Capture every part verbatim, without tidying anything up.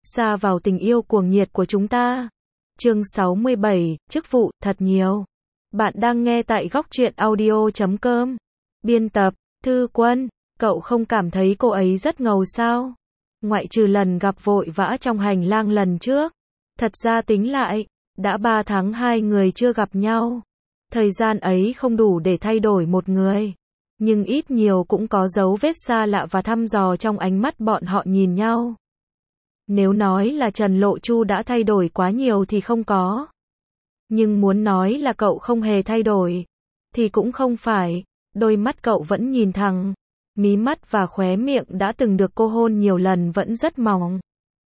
Sa vào tình yêu cuồng nhiệt của chúng ta. Chương sáu mươi bảy, chức vụ, thật nhiều. Bạn đang nghe tại góc truyện audio chấm com. Biên tập, Thư Quân, cậu không cảm thấy cô ấy rất ngầu sao? Ngoại trừ lần gặp vội vã trong hành lang lần trước. Thật ra tính lại, đã ba tháng hai người chưa gặp nhau. Thời gian ấy không đủ để thay đổi một người. Nhưng ít nhiều cũng có dấu vết xa lạ và thăm dò trong ánh mắt bọn họ nhìn nhau. Nếu nói là Trần Lộ Chu đã thay đổi quá nhiều thì không có. Nhưng muốn nói là cậu không hề thay đổi, thì cũng không phải. Đôi mắt cậu vẫn nhìn thẳng. Mí mắt và khóe miệng đã từng được cô hôn nhiều lần vẫn rất mỏng.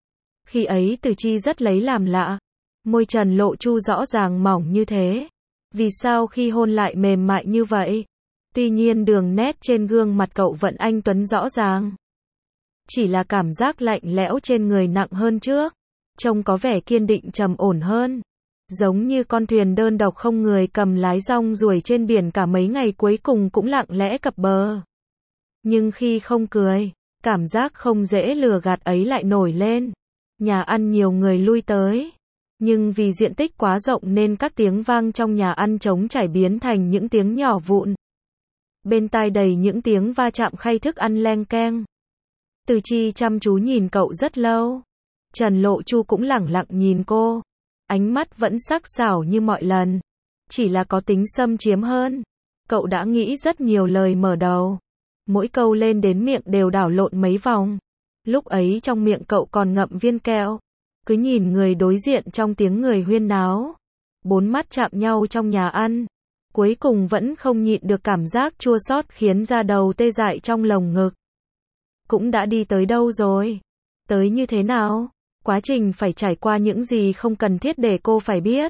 Khi ấy Từ Chi rất lấy làm lạ. Môi Trần Lộ Chu rõ ràng mỏng như thế. Vì sao khi hôn lại mềm mại như vậy? Tuy nhiên đường nét trên gương mặt cậu vẫn anh tuấn rõ ràng. Chỉ là cảm giác lạnh lẽo trên người nặng hơn trước. Trông có vẻ kiên định trầm ổn hơn. Giống như con thuyền đơn độc không người cầm lái rong ruổi trên biển cả mấy ngày cuối cùng cũng lặng lẽ cập bờ. Nhưng khi không cười, cảm giác không dễ lừa gạt ấy lại nổi lên. Nhà ăn nhiều người lui tới. Nhưng vì diện tích quá rộng nên các tiếng vang trong nhà ăn trống trải biến thành những tiếng nhỏ vụn. Bên tai đầy những tiếng va chạm khay thức ăn leng keng. Từ Chi chăm chú nhìn cậu rất lâu. Trần Lộ Chu cũng lẳng lặng nhìn cô. Ánh mắt vẫn sắc sảo như mọi lần. Chỉ là có tính xâm chiếm hơn. Cậu đã nghĩ rất nhiều lời mở đầu. Mỗi câu lên đến miệng đều đảo lộn mấy vòng. Lúc ấy trong miệng cậu còn ngậm viên kẹo. Cứ nhìn người đối diện trong tiếng người huyên náo. Bốn mắt chạm nhau trong nhà ăn. Cuối cùng vẫn không nhịn được cảm giác chua xót khiến da đầu tê dại trong lồng ngực. Cũng đã đi tới đâu rồi? Tới như thế nào? Quá trình phải trải qua những gì không cần thiết để cô phải biết.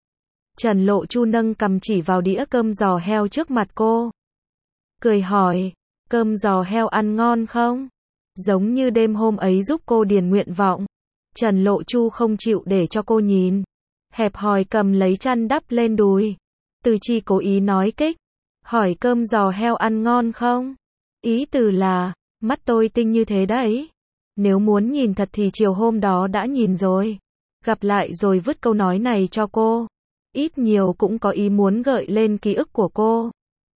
Trần Lộ Chu nâng cằm chỉ vào đĩa cơm giò heo trước mặt cô. Cười hỏi, cơm giò heo ăn ngon không? Giống như đêm hôm ấy giúp cô điền nguyện vọng. Trần Lộ Chu không chịu để cho cô nhìn. Hẹp hòi cầm lấy chăn đắp lên đùi. Từ Chi cố ý nói kích. Hỏi cơm giò heo ăn ngon không? Ý từ là, mắt tôi tinh như thế đấy. Nếu muốn nhìn thật thì chiều hôm đó đã nhìn rồi. Gặp lại rồi vứt câu nói này cho cô. Ít nhiều cũng có ý muốn gợi lên ký ức của cô.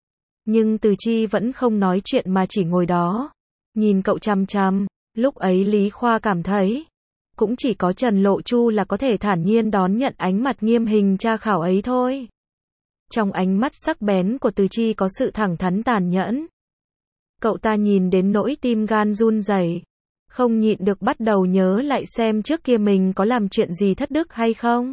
Nhưng Từ Chi vẫn không nói chuyện mà chỉ ngồi đó. Nhìn cậu chằm chằm. Lúc ấy Lý Khoa cảm thấy. Cũng chỉ có Trần Lộ Chu là có thể thản nhiên đón nhận ánh mặt nghiêm hình tra khảo ấy thôi. Trong ánh mắt sắc bén của Từ Chi có sự thẳng thắn tàn nhẫn. Cậu ta nhìn đến nỗi tim gan run rẩy. Không nhịn được bắt đầu nhớ lại xem trước kia mình có làm chuyện gì thất đức hay không.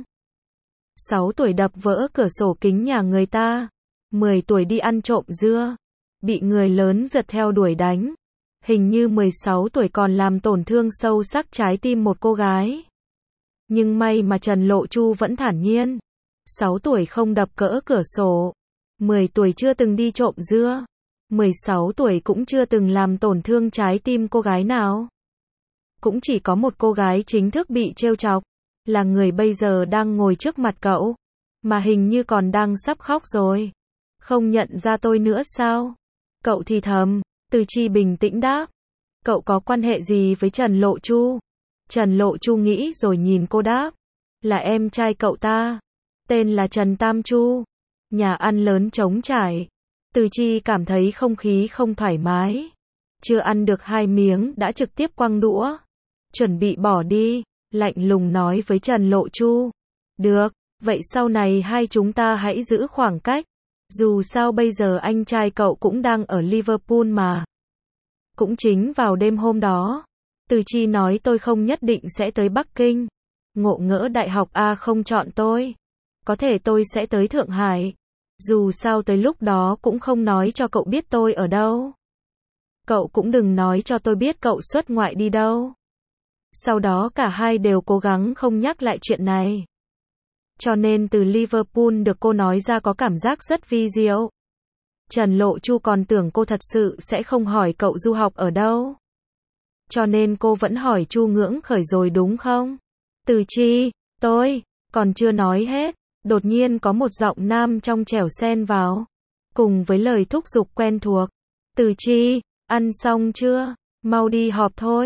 sáu tuổi đập vỡ cửa sổ kính nhà người ta. mười tuổi đi ăn trộm dưa. Bị người lớn giật theo đuổi đánh. Hình như mười sáu tuổi còn làm tổn thương sâu sắc trái tim một cô gái. Nhưng may mà Trần Lộ Chu vẫn thản nhiên. sáu tuổi không đập cỡ cửa sổ. mười tuổi chưa từng đi trộm dưa. mười sáu tuổi cũng chưa từng làm tổn thương trái tim cô gái nào. Cũng chỉ có một cô gái chính thức bị trêu chọc. Là người bây giờ đang ngồi trước mặt cậu. Mà hình như còn đang sắp khóc rồi. Không nhận ra tôi nữa sao? Cậu thì thầm. Từ Chi bình tĩnh đáp. Cậu có quan hệ gì với Trần Lộ Chu? Trần Lộ Chu nghĩ rồi nhìn cô đáp. Là em trai cậu ta. Tên là Trần Tam Chu. Nhà ăn lớn trống trải. Từ Chi cảm thấy không khí không thoải mái. Chưa ăn được hai miếng đã trực tiếp quăng đũa. Chuẩn bị bỏ đi. Lạnh lùng nói với Trần Lộ Chu. Được, vậy sau này hai chúng ta hãy giữ khoảng cách. Dù sao bây giờ anh trai cậu cũng đang ở Liverpool mà. Cũng chính vào đêm hôm đó. Từ Chi nói tôi không nhất định sẽ tới Bắc Kinh. Ngộ ngỡ Đại học A không chọn tôi. Có thể tôi sẽ tới Thượng Hải. Dù sao tới lúc đó cũng không nói cho cậu biết tôi ở đâu. Cậu cũng đừng nói cho tôi biết cậu xuất ngoại đi đâu. Sau đó cả hai đều cố gắng không nhắc lại chuyện này. Cho nên từ Liverpool được cô nói ra có cảm giác rất vi diệu. Trần Lộ Chu còn tưởng cô thật sự sẽ không hỏi cậu du học ở đâu. Cho nên cô vẫn hỏi Chu Ngưỡng Khởi rồi đúng không? Từ Chi, tôi, còn chưa nói hết. Đột nhiên có một giọng nam trong trẻo xen vào. Cùng với lời thúc giục quen thuộc. Từ Chi, ăn xong chưa? Mau đi họp thôi.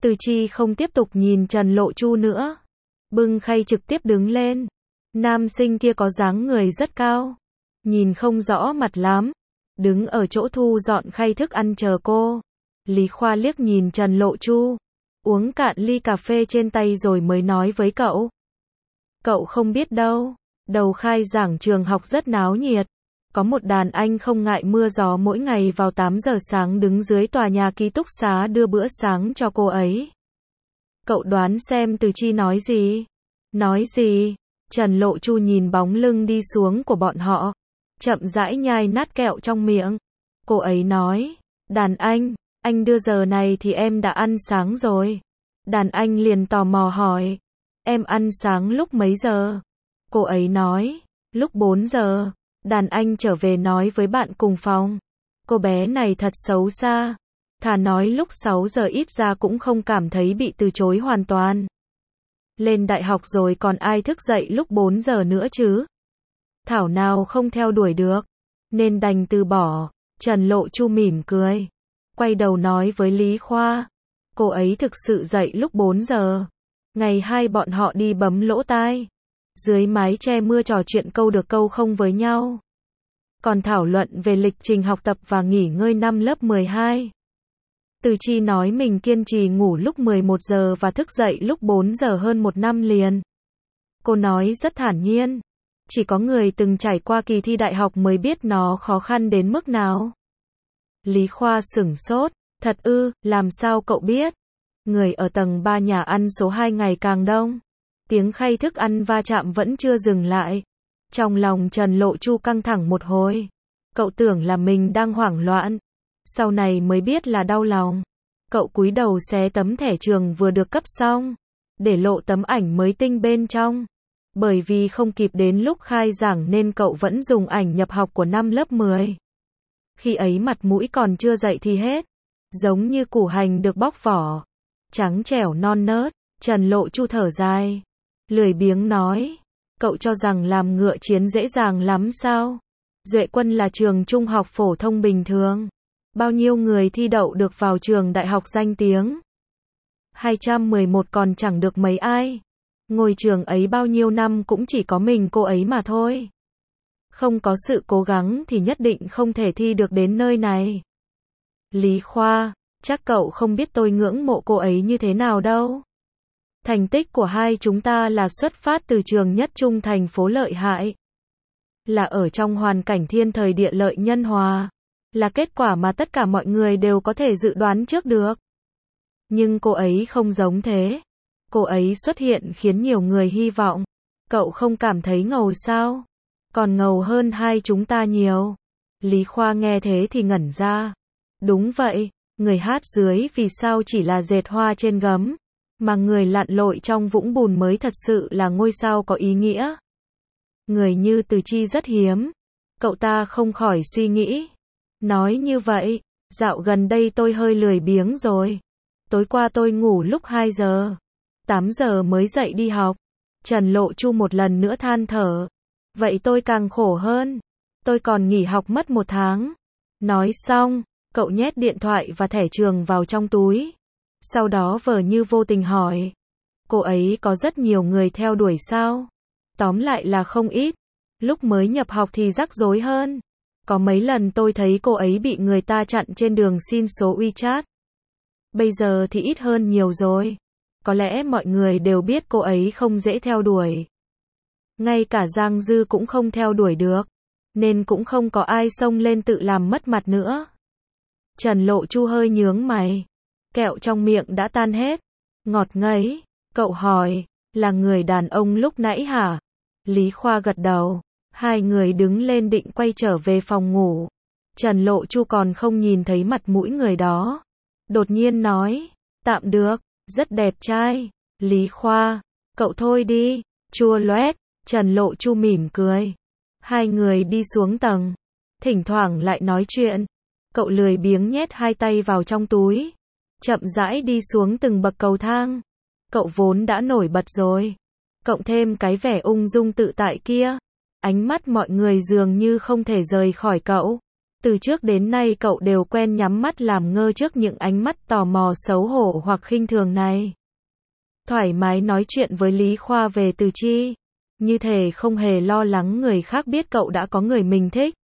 Từ Chi không tiếp tục nhìn Trần Lộ Chu nữa. Bưng khay trực tiếp đứng lên. Nam sinh kia có dáng người rất cao. Nhìn không rõ mặt lắm. Đứng ở chỗ thu dọn khay thức ăn chờ cô. Lý Khoa liếc nhìn Trần Lộ Chu. Uống cạn ly cà phê trên tay rồi mới nói với cậu. Cậu không biết đâu. Đầu khai giảng trường học rất náo nhiệt. Có một đàn anh không ngại mưa gió mỗi ngày vào tám giờ sáng đứng dưới tòa nhà ký túc xá đưa bữa sáng cho cô ấy. Cậu đoán xem Từ Chi nói gì? Nói gì? Trần Lộ Chu nhìn bóng lưng đi xuống của bọn họ. Chậm rãi nhai nát kẹo trong miệng. Cô ấy nói. Đàn anh, anh đưa giờ này thì em đã ăn sáng rồi. Đàn anh liền tò mò hỏi. Em ăn sáng lúc mấy giờ? Cô ấy nói. Lúc bốn giờ. Đàn anh trở về nói với bạn cùng phòng. Cô bé này thật xấu xa. Thà nói lúc sáu giờ ít ra cũng không cảm thấy bị từ chối hoàn toàn. Lên đại học rồi còn ai thức dậy lúc bốn giờ nữa chứ? Thảo nào không theo đuổi được. Nên đành từ bỏ. Trần Lộ Chu mỉm cười. Quay đầu nói với Lý Khoa. Cô ấy thực sự dậy lúc bốn giờ. Ngày hai bọn họ đi bấm lỗ tai. Dưới mái che mưa trò chuyện câu được câu không với nhau. Còn thảo luận về lịch trình học tập và nghỉ ngơi năm lớp mười hai. Từ Chi nói mình kiên trì ngủ lúc mười một giờ và thức dậy lúc bốn giờ hơn một năm liền. Cô nói rất thản nhiên. Chỉ có người từng trải qua kỳ thi đại học mới biết nó khó khăn đến mức nào. Lý Khoa sửng sốt. Thật ư, làm sao cậu biết? Người ở tầng ba nhà ăn số hai ngày càng đông. Tiếng khay thức ăn va chạm vẫn chưa dừng lại. Trong lòng Trần Lộ Chu căng thẳng một hồi. Cậu tưởng là mình đang hoảng loạn. Sau này mới biết là đau lòng. Cậu cúi đầu xé tấm thẻ trường vừa được cấp xong. Để lộ tấm ảnh mới tinh bên trong. Bởi vì không kịp đến lúc khai giảng nên cậu vẫn dùng ảnh nhập học của năm lớp mười. Khi ấy mặt mũi còn chưa dậy thì hết. Giống như củ hành được bóc vỏ. Trắng trẻo non nớt. Trần Lộ Chu thở dài. Lười biếng nói. Cậu cho rằng làm ngựa chiến dễ dàng lắm sao? Duệ Quân là trường trung học phổ thông bình thường. Bao nhiêu người thi đậu được vào trường đại học danh tiếng? hai trăm mười một còn chẳng được mấy ai. Ngôi trường ấy bao nhiêu năm cũng chỉ có mình cô ấy mà thôi. Không có sự cố gắng thì nhất định không thể thi được đến nơi này. Lý Khoa, chắc cậu không biết tôi ngưỡng mộ cô ấy như thế nào đâu. Thành tích của hai chúng ta là xuất phát từ trường nhất trung thành phố lợi hại. Là ở trong hoàn cảnh thiên thời địa lợi nhân hòa. Là kết quả mà tất cả mọi người đều có thể dự đoán trước được. Nhưng cô ấy không giống thế. Cô ấy xuất hiện khiến nhiều người hy vọng. Cậu không cảm thấy ngầu sao? Còn ngầu hơn hai chúng ta nhiều. Lý Khoa nghe thế thì ngẩn ra. Đúng vậy, người hát dưới vì sao chỉ là dệt hoa trên gấm. Mà người lặn lội trong vũng bùn mới thật sự là ngôi sao có ý nghĩa. Người như Từ Chi rất hiếm. Cậu ta không khỏi suy nghĩ. Nói như vậy, dạo gần đây tôi hơi lười biếng rồi. Tối qua tôi ngủ lúc hai giờ. tám giờ mới dậy đi học. Trần Lộ Chu một lần nữa than thở. Vậy tôi càng khổ hơn. Tôi còn nghỉ học mất một tháng. Nói xong, cậu nhét điện thoại và thẻ trường vào trong túi. Sau đó vờ như vô tình hỏi. Cô ấy có rất nhiều người theo đuổi sao? Tóm lại là không ít. Lúc mới nhập học thì rắc rối hơn. Có mấy lần tôi thấy cô ấy bị người ta chặn trên đường xin số WeChat. Bây giờ thì ít hơn nhiều rồi. Có lẽ mọi người đều biết cô ấy không dễ theo đuổi. Ngay cả Giang Dư cũng không theo đuổi được. Nên cũng không có ai xông lên tự làm mất mặt nữa. Trần Lộ Chu hơi nhướng mày. Kẹo trong miệng đã tan hết. Ngọt ngấy. Cậu hỏi. Là người đàn ông lúc nãy hả? Lý Khoa gật đầu. Hai người đứng lên định quay trở về phòng ngủ. Trần Lộ Chu còn không nhìn thấy mặt mũi người đó. Đột nhiên nói. Tạm được. Rất đẹp trai. Lý Khoa. Cậu thôi đi. Chua loét. Trần Lộ Chu mỉm cười. Hai người đi xuống tầng. Thỉnh thoảng lại nói chuyện. Cậu lười biếng nhét hai tay vào trong túi. Chậm rãi đi xuống từng bậc cầu thang. Cậu vốn đã nổi bật rồi. Cộng thêm cái vẻ ung dung tự tại kia. Ánh mắt mọi người dường như không thể rời khỏi cậu. Từ trước đến nay cậu đều quen nhắm mắt làm ngơ trước những ánh mắt tò mò xấu hổ hoặc khinh thường này. Thoải mái nói chuyện với Lý Khoa về Từ Chi, như thể không hề lo lắng người khác biết cậu đã có người mình thích.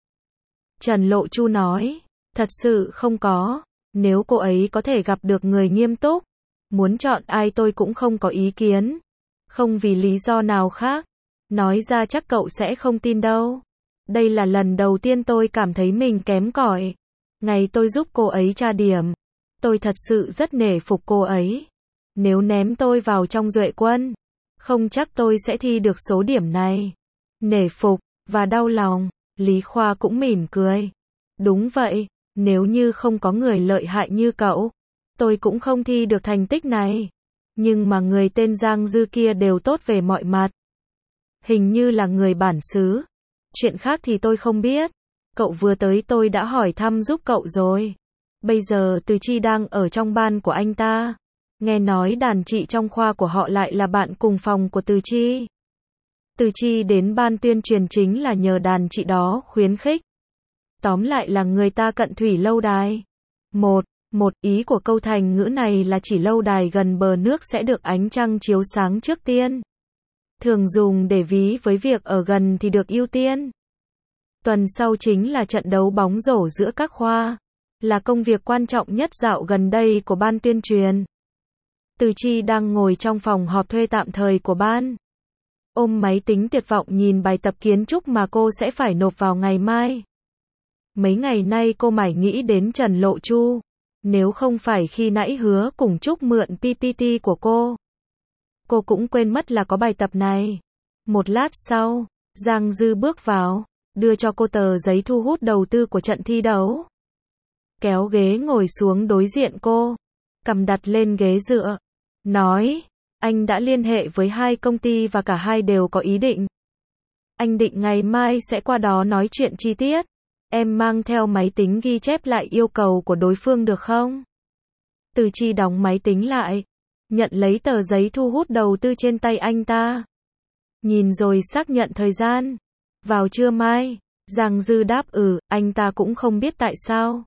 Trần Lộ Chu nói, thật sự không có, nếu cô ấy có thể gặp được người nghiêm túc, muốn chọn ai tôi cũng không có ý kiến, không vì lý do nào khác, nói ra chắc cậu sẽ không tin đâu. Đây là lần đầu tiên tôi cảm thấy mình kém cỏi. Ngày tôi giúp cô ấy tra điểm, tôi thật sự rất nể phục cô ấy. Nếu ném tôi vào trong Duệ Quân, không chắc tôi sẽ thi được số điểm này. Nể phục và đau lòng, Lý Khoa cũng mỉm cười. Đúng vậy, nếu như không có người lợi hại như cậu, tôi cũng không thi được thành tích này. Nhưng mà người tên Giang Dư kia đều tốt về mọi mặt. Hình như là người bản xứ. Chuyện khác thì tôi không biết. Cậu vừa tới tôi đã hỏi thăm giúp cậu rồi. Bây giờ Từ Chi đang ở trong ban của anh ta. Nghe nói đàn chị trong khoa của họ lại là bạn cùng phòng của Từ Chi. Từ Chi đến ban tuyên truyền chính là nhờ đàn chị đó khuyến khích. Tóm lại là người ta cận thủy lâu đài. Một, một ý của câu thành ngữ này là chỉ lâu đài gần bờ nước sẽ được ánh trăng chiếu sáng trước tiên. Thường dùng để ví với việc ở gần thì được ưu tiên. Tuần sau chính là trận đấu bóng rổ giữa các khoa, là công việc quan trọng nhất dạo gần đây của ban tuyên truyền. Từ Chi đang ngồi trong phòng họp thuê tạm thời của ban. Ôm máy tính tuyệt vọng nhìn bài tập kiến trúc mà cô sẽ phải nộp vào ngày mai. Mấy ngày nay cô mải nghĩ đến Trần Lộ Chu. Nếu không phải khi nãy hứa cùng Trúc mượn pê pê tê của cô, cô cũng quên mất là có bài tập này. Một lát sau, Giang Dư bước vào, đưa cho cô tờ giấy thu hút đầu tư của trận thi đấu. Kéo ghế ngồi xuống đối diện cô, cầm đặt lên ghế dựa, nói, anh đã liên hệ với hai công ty và cả hai đều có ý định. Anh định ngày mai sẽ qua đó nói chuyện chi tiết. Em mang theo máy tính ghi chép lại yêu cầu của đối phương được không? Từ Chi đóng máy tính lại, nhận lấy tờ giấy thu hút đầu tư trên tay anh ta. Nhìn rồi xác nhận thời gian. Vào trưa mai, Giang Dư đáp ừ, anh ta cũng không biết tại sao.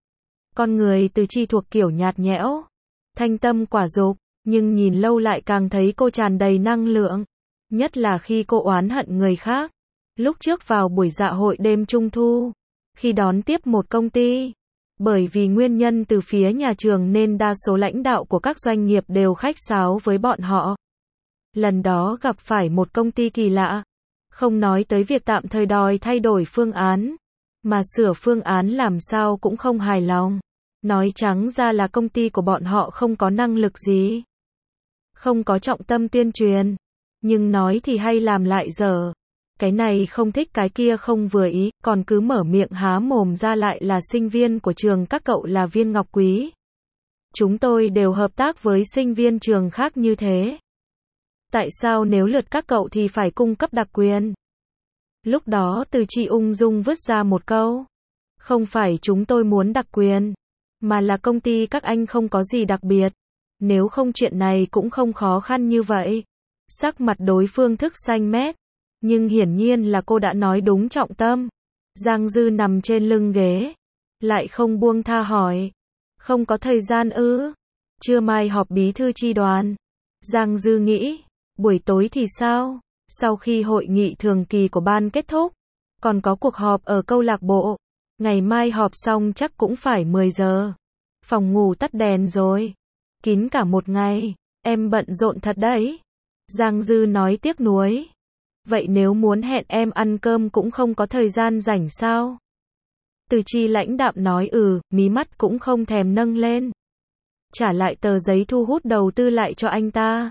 Con người Từ Chi thuộc kiểu nhạt nhẽo, thanh tâm quả dục, nhưng nhìn lâu lại càng thấy cô tràn đầy năng lượng. Nhất là khi cô oán hận người khác. Lúc trước vào buổi dạ hội đêm Trung Thu, khi đón tiếp một công ty, bởi vì nguyên nhân từ phía nhà trường nên đa số lãnh đạo của các doanh nghiệp đều khách sáo với bọn họ. Lần đó gặp phải một công ty kỳ lạ, không nói tới việc tạm thời đòi thay đổi phương án, mà sửa phương án làm sao cũng không hài lòng. Nói trắng ra là công ty của bọn họ không có năng lực gì, không có trọng tâm tuyên truyền, nhưng nói thì hay làm lại dở. Cái này không thích cái kia không vừa ý, còn cứ mở miệng há mồm ra lại là sinh viên của trường các cậu là viên ngọc quý. Chúng tôi đều hợp tác với sinh viên trường khác như thế. Tại sao nếu lượt các cậu thì phải cung cấp đặc quyền? Lúc đó Từ Chi ung dung vứt ra một câu. Không phải chúng tôi muốn đặc quyền, mà là công ty các anh không có gì đặc biệt. Nếu không chuyện này cũng không khó khăn như vậy. Sắc mặt đối phương thức xanh mét. Nhưng hiển nhiên là cô đã nói đúng trọng tâm. Giang Dư nằm trên lưng ghế, lại không buông tha hỏi. Không có thời gian ư? Trưa mai họp bí thư chi đoàn. Giang Dư nghĩ, buổi tối thì sao? Sau khi hội nghị thường kỳ của ban kết thúc, còn có cuộc họp ở câu lạc bộ. Ngày mai họp xong chắc cũng phải mười giờ. Phòng ngủ tắt đèn rồi. Kín cả một ngày, em bận rộn thật đấy. Giang Dư nói tiếc nuối. Vậy nếu muốn hẹn em ăn cơm cũng không có thời gian rảnh sao? Từ Chi lãnh đạm nói ừ, mí mắt cũng không thèm nâng lên. Trả lại tờ giấy thu hút đầu tư lại cho anh ta.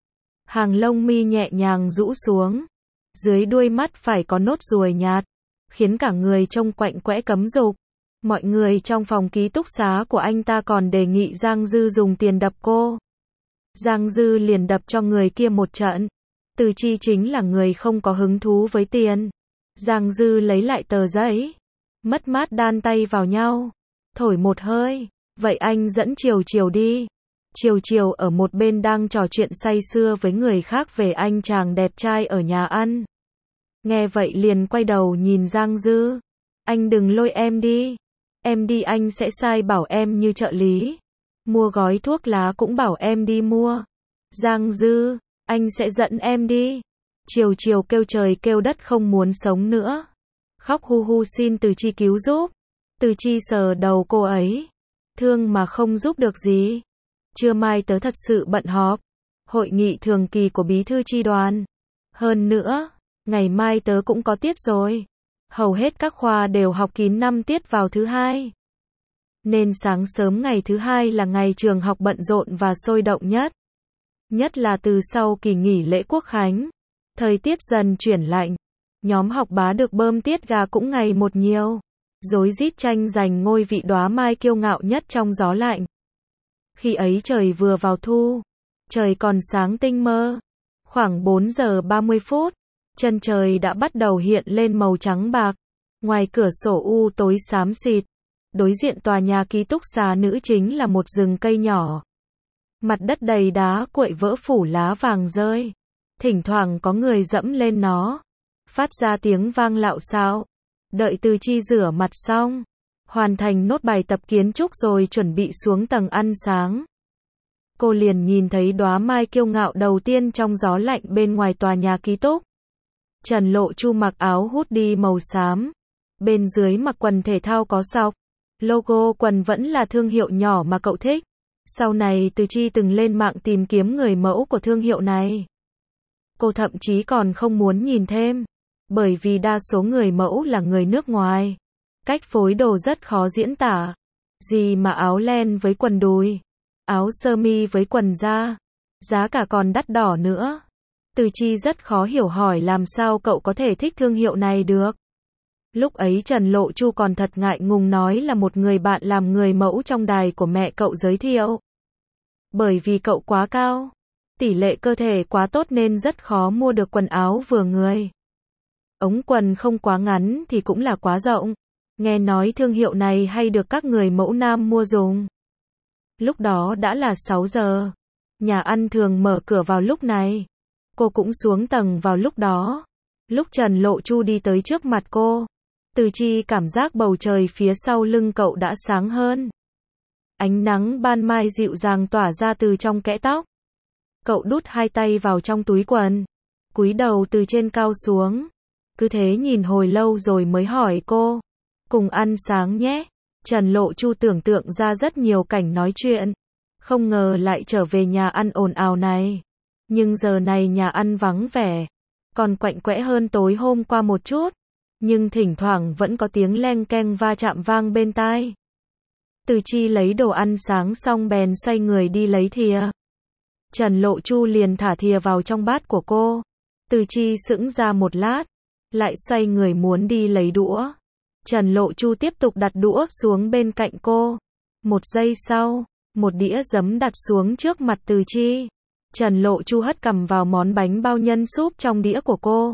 Hàng lông mi nhẹ nhàng rũ xuống. Dưới đuôi mắt phải có nốt ruồi nhạt, khiến cả người trông quạnh quẽ cấm dục. Mọi người trong phòng ký túc xá của anh ta còn đề nghị Giang Dư dùng tiền đập cô. Giang Dư liền đập cho người kia một trận. Từ Chi chính là người không có hứng thú với tiền. Giang Dư lấy lại tờ giấy, mất mát đan tay vào nhau, thổi một hơi, vậy anh dẫn Triều Triều đi. Triều Triều ở một bên đang trò chuyện say sưa với người khác về anh chàng đẹp trai ở nhà ăn. Nghe vậy liền quay đầu nhìn Giang Dư. Anh đừng lôi em đi. Em đi anh sẽ sai bảo em như trợ lý. Mua gói thuốc lá cũng bảo em đi mua. Giang Dư, anh sẽ dẫn em đi. Chiều chiều kêu trời kêu đất không muốn sống nữa. Khóc hu hu xin Từ Chi cứu giúp. Từ Chi sờ đầu cô ấy. Thương mà không giúp được gì. Trưa mai tớ thật sự bận họp. Hội nghị thường kỳ của bí thư chi đoàn. Hơn nữa, ngày mai tớ cũng có tiết rồi. Hầu hết các khoa đều học kín năm tiết vào thứ hai. Nên sáng sớm ngày thứ hai là ngày trường học bận rộn và sôi động nhất. Nhất là từ sau kỳ nghỉ lễ Quốc khánh. Thời tiết dần chuyển lạnh. Nhóm học bá được bơm tiết gà cũng ngày một nhiều. Rối rít tranh giành ngôi vị đóa mai kiêu ngạo nhất trong gió lạnh. Khi ấy trời vừa vào thu. Trời còn sáng tinh mơ. Khoảng bốn giờ ba mươi phút. Chân trời đã bắt đầu hiện lên màu trắng bạc. Ngoài cửa sổ u tối xám xịt. Đối diện tòa nhà ký túc xá nữ chính là một rừng cây nhỏ. Mặt đất đầy đá cuội vỡ phủ lá vàng rơi. Thỉnh thoảng có người dẫm lên nó. Phát ra tiếng vang lạo xạo. Đợi Từ Chi rửa mặt xong. Hoàn thành nốt bài tập kiến trúc rồi chuẩn bị xuống tầng ăn sáng. Cô liền nhìn thấy đóa mai kiêu ngạo đầu tiên trong gió lạnh bên ngoài tòa nhà ký túc. Trần Lộ Chu mặc áo hoodie màu xám. Bên dưới mặc quần thể thao có sọc. Logo quần vẫn là thương hiệu nhỏ mà cậu thích. Sau này Từ Chi từng lên mạng tìm kiếm người mẫu của thương hiệu này. Cô thậm chí còn không muốn nhìn thêm. Bởi vì đa số người mẫu là người nước ngoài. Cách phối đồ rất khó diễn tả. Gì mà áo len với quần đùi. Áo sơ mi với quần da. Giá cả còn đắt đỏ nữa. Từ Chi rất khó hiểu hỏi làm sao cậu có thể thích thương hiệu này được. Lúc ấy Trần Lộ Chu còn thật ngại ngùng nói là một người bạn làm người mẫu trong đài của mẹ cậu giới thiệu. Bởi vì cậu quá cao. Tỷ lệ cơ thể quá tốt nên rất khó mua được quần áo vừa người. Ống quần không quá ngắn thì cũng là quá rộng. Nghe nói thương hiệu này hay được các người mẫu nam mua dùng. Lúc đó đã là sáu giờ. Nhà ăn thường mở cửa vào lúc này. Cô cũng xuống tầng vào lúc đó. Lúc Trần Lộ Chu đi tới trước mặt cô. Từ Chi cảm giác bầu trời phía sau lưng cậu đã sáng hơn. Ánh nắng ban mai dịu dàng tỏa ra từ trong kẽ tóc. Cậu đút hai tay vào trong túi quần. Cúi đầu từ trên cao xuống. Cứ thế nhìn hồi lâu rồi mới hỏi cô. Cùng ăn sáng nhé. Trần Lộ Chu tưởng tượng ra rất nhiều cảnh nói chuyện. Không ngờ lại trở về nhà ăn ồn ào này. Nhưng giờ này nhà ăn vắng vẻ. Còn quạnh quẽ hơn tối hôm qua một chút. Nhưng thỉnh thoảng vẫn có tiếng leng keng va chạm vang bên tai. Từ Chi lấy đồ ăn sáng xong bèn xoay người đi lấy thìa. Trần Lộ Chu liền thả thìa vào trong bát của cô. Từ Chi sững ra một lát. Lại xoay người muốn đi lấy đũa. Trần Lộ Chu tiếp tục đặt đũa xuống bên cạnh cô. Một giây sau, một đĩa giấm đặt xuống trước mặt Từ Chi. Trần Lộ Chu hất cằm vào món bánh bao nhân súp trong đĩa của cô.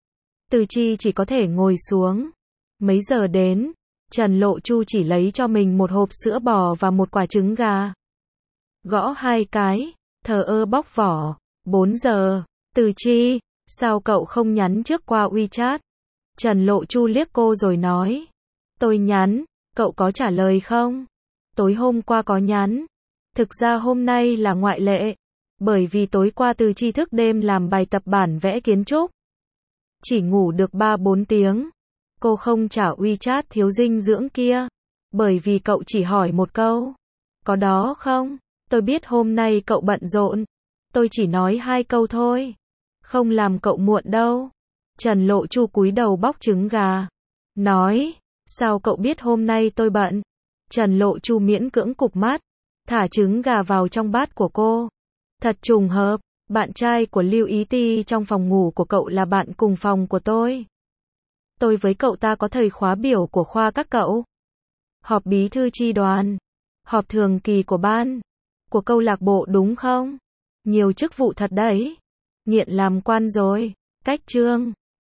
Từ Chi chỉ có thể ngồi xuống. Mấy giờ đến, Trần Lộ Chu chỉ lấy cho mình một hộp sữa bò và một quả trứng gà. Gõ hai cái, thờ ơ bóc vỏ. Bốn giờ, Từ Chi, sao cậu không nhắn trước qua WeChat? Trần Lộ Chu liếc cô rồi nói. Tôi nhắn, cậu có trả lời không? Tối hôm qua có nhắn. Thực ra hôm nay là ngoại lệ. Bởi vì tối qua Từ Chi thức đêm làm bài tập bản vẽ kiến trúc. Chỉ ngủ được ba bốn tiếng. Cô không trả WeChat thiếu dinh dưỡng kia. Bởi vì cậu chỉ hỏi một câu. Có đó không? Tôi biết hôm nay cậu bận rộn. Tôi chỉ nói hai câu thôi. Không làm cậu muộn đâu. Trần Lộ Chu cúi đầu bóc trứng gà. Nói, sao cậu biết hôm nay tôi bận? Trần Lộ Chu miễn cưỡng cụp mắt. Thả trứng gà vào trong bát của cô. Thật trùng hợp, bạn trai của Lưu Ý Ti trong phòng ngủ của cậu là bạn cùng phòng của tôi. Tôi với cậu ta có thời khóa biểu của khoa các cậu. Họp bí thư chi đoàn. Họp thường kỳ của ban. Của câu lạc bộ đúng không? Nhiều chức vụ thật đấy. Nghiện làm quan rồi. Cách chương.